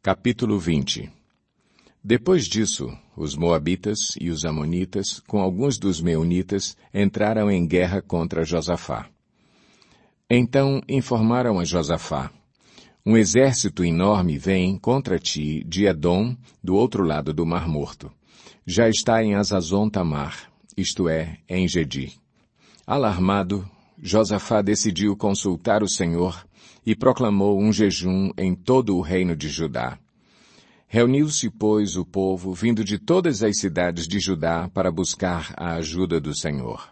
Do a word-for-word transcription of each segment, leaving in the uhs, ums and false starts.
Capítulo vinte. Depois disso, os moabitas e os amonitas, com alguns dos meunitas, entraram em guerra contra Josafá. Então informaram a Josafá: um exército enorme vem contra ti de Edom, do outro lado do Mar Morto. Já está em Hazazon Tamar, isto é, em Gedi. Alarmado, Josafá decidiu consultar o Senhor e proclamou um jejum em todo o reino de Judá. Reuniu-se, pois, o povo, vindo de todas as cidades de Judá, para buscar a ajuda do Senhor.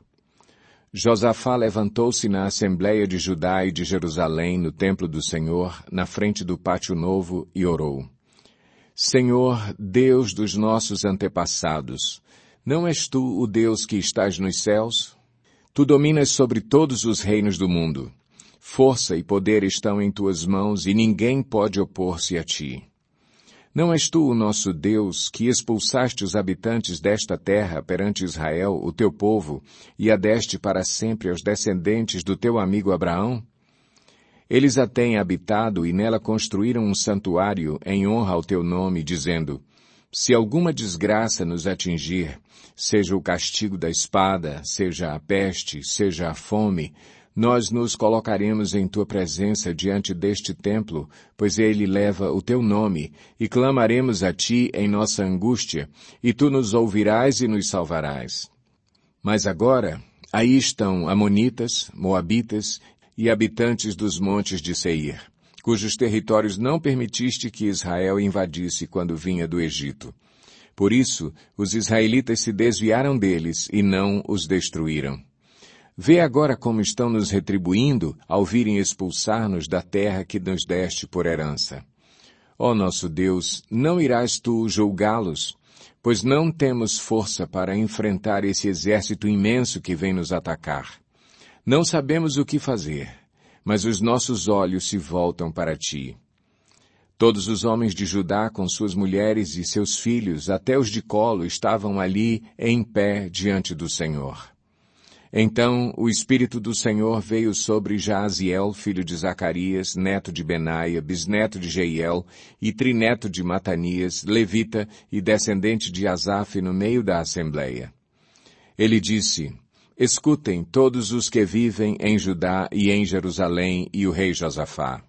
Josafá levantou-se na Assembleia de Judá e de Jerusalém, no templo do Senhor, na frente do pátio novo, e orou: Senhor, Deus dos nossos antepassados, não és tu o Deus que estás nos céus? Tu dominas sobre todos os reinos do mundo. Força e poder estão em tuas mãos, e ninguém pode opor-se a ti. Não és tu o nosso Deus, que expulsaste os habitantes desta terra perante Israel, o teu povo, e a deste para sempre aos descendentes do teu amigo Abraão? Eles a têm habitado e nela construíram um santuário em honra ao teu nome, dizendo: se alguma desgraça nos atingir, seja o castigo da espada, seja a peste, seja a fome, nós nos colocaremos em tua presença diante deste templo, pois ele leva o teu nome, e clamaremos a ti em nossa angústia, e tu nos ouvirás e nos salvarás. Mas agora, aí estão amonitas, moabitas e habitantes dos montes de Seir, cujos territórios não permitiste que Israel invadisse quando vinha do Egito. Por isso, os israelitas se desviaram deles e não os destruíram. Vê agora como estão nos retribuindo ao virem expulsar-nos da terra que nos deste por herança. Ó nosso Deus, não irás tu julgá-los? Pois não temos força para enfrentar esse exército imenso que vem nos atacar. Não sabemos o que fazer, mas os nossos olhos se voltam para ti. Todos os homens de Judá, com suas mulheres e seus filhos, até os de colo, estavam ali em pé diante do Senhor. Então o Espírito do Senhor veio sobre Jaaziel, filho de Zacarias, neto de Benaia, bisneto de Jeiel, e trineto de Matanias, levita e descendente de Asaf, no meio da Assembleia. Ele disse: escutem todos os que vivem em Judá e em Jerusalém e o rei Josafá.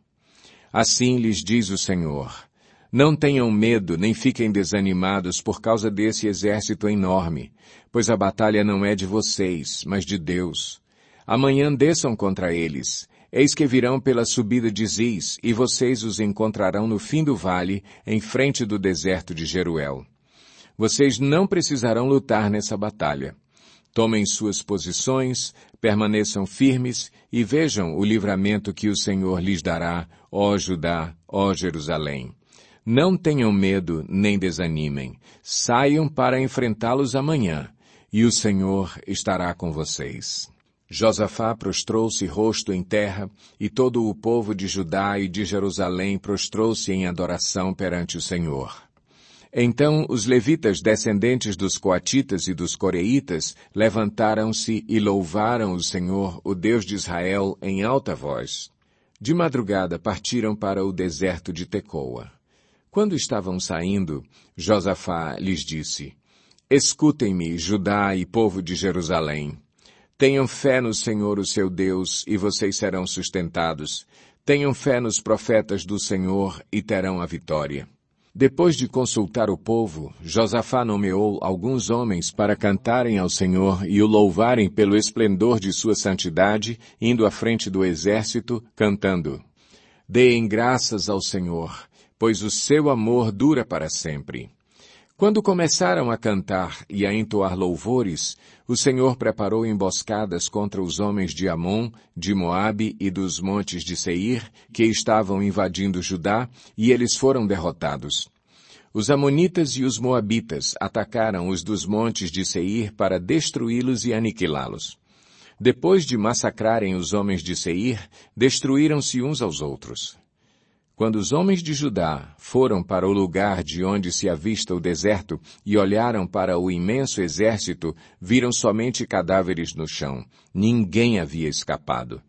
Assim lhes diz o Senhor: não tenham medo, nem fiquem desanimados por causa desse exército enorme, pois a batalha não é de vocês, mas de Deus. Amanhã desçam contra eles. Eis que virão pela subida de Ziz, e vocês os encontrarão no fim do vale, em frente do deserto de Jeruel. Vocês não precisarão lutar nessa batalha. Tomem suas posições, permaneçam firmes e vejam o livramento que o Senhor lhes dará, ó Judá, ó Jerusalém. Não tenham medo nem desanimem. Saiam para enfrentá-los amanhã, e o Senhor estará com vocês. Josafá prostrou-se rosto em terra, e todo o povo de Judá e de Jerusalém prostrou-se em adoração perante o Senhor. Então os levitas descendentes dos coatitas e dos coreitas levantaram-se e louvaram o Senhor, o Deus de Israel, em alta voz. De madrugada partiram para o deserto de Tecoa. Quando estavam saindo, Josafá lhes disse: escutem-me, Judá e povo de Jerusalém. Tenham fé no Senhor, o seu Deus, e vocês serão sustentados. Tenham fé nos profetas do Senhor e terão a vitória. Depois de consultar o povo, Josafá nomeou alguns homens para cantarem ao Senhor e o louvarem pelo esplendor de sua santidade, indo à frente do exército, cantando: deem graças ao Senhor, pois o seu amor dura para sempre. Quando começaram a cantar e a entoar louvores, o Senhor preparou emboscadas contra os homens de Amon, de Moabe e dos montes de Seir, que estavam invadindo Judá, e eles foram derrotados. Os amonitas e os moabitas atacaram os dos montes de Seir para destruí-los e aniquilá-los. Depois de massacrarem os homens de Seir, destruíram-se uns aos outros. Quando os homens de Judá foram para o lugar de onde se avista o deserto e olharam para o imenso exército, viram somente cadáveres no chão. Ninguém havia escapado.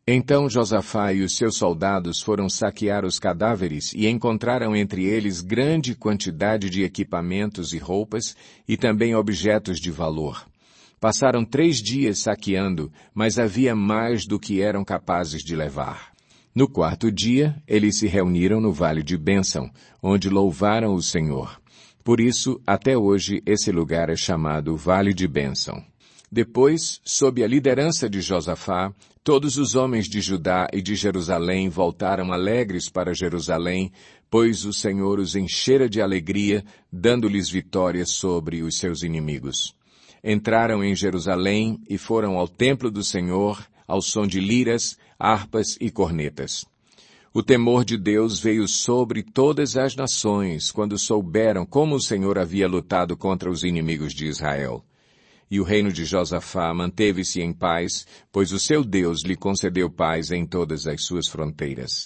Então Josafá e os seus soldados foram saquear os cadáveres e encontraram entre eles grande quantidade de equipamentos e roupas e também objetos de valor. Passaram três dias saqueando, mas havia mais do que eram capazes de levar. No quarto dia, eles se reuniram no Vale de Bênção, onde louvaram o Senhor. Por isso, até hoje, esse lugar é chamado Vale de Bênção. Depois, sob a liderança de Josafá, todos os homens de Judá e de Jerusalém voltaram alegres para Jerusalém, pois o Senhor os enchera de alegria, dando-lhes vitória sobre os seus inimigos. Entraram em Jerusalém e foram ao templo do Senhor, ao som de liras, harpas e cornetas. O temor de Deus veio sobre todas as nações, quando souberam como o Senhor havia lutado contra os inimigos de Israel. E o reino de Josafá manteve-se em paz, pois o seu Deus lhe concedeu paz em todas as suas fronteiras.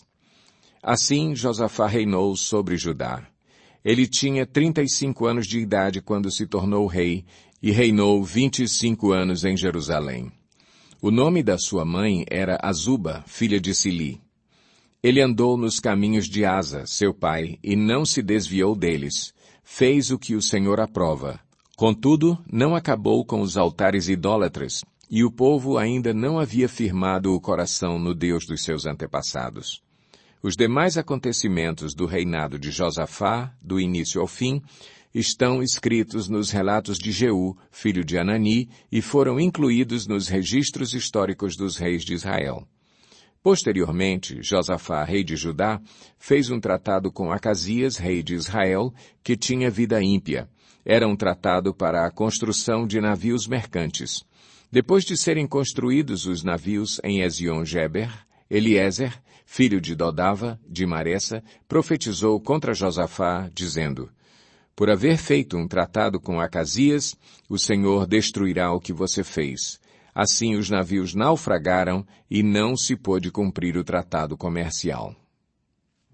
Assim Josafá reinou sobre Judá. Ele tinha trinta e cinco anos de idade quando se tornou rei, e reinou vinte e cinco anos em Jerusalém. O nome da sua mãe era Azuba, filha de Sili. Ele andou nos caminhos de Asa, seu pai, e não se desviou deles. Fez o que o Senhor aprova. Contudo, não acabou com os altares idólatras, e o povo ainda não havia firmado o coração no Deus dos seus antepassados. Os demais acontecimentos do reinado de Josafá, do início ao fim, estão escritos nos relatos de Jeú, filho de Anani, e foram incluídos nos registros históricos dos reis de Israel. Posteriormente, Josafá, rei de Judá, fez um tratado com Acasias, rei de Israel, que tinha vida ímpia. Era um tratado para a construção de navios mercantes. Depois de serem construídos os navios em Ezion-Geber, Eliezer, filho de Dodava, de Maressa, profetizou contra Josafá, dizendo: Por haver feito um tratado com Acasias, o Senhor destruirá o que você fez. Assim os navios naufragaram e não se pôde cumprir o tratado comercial.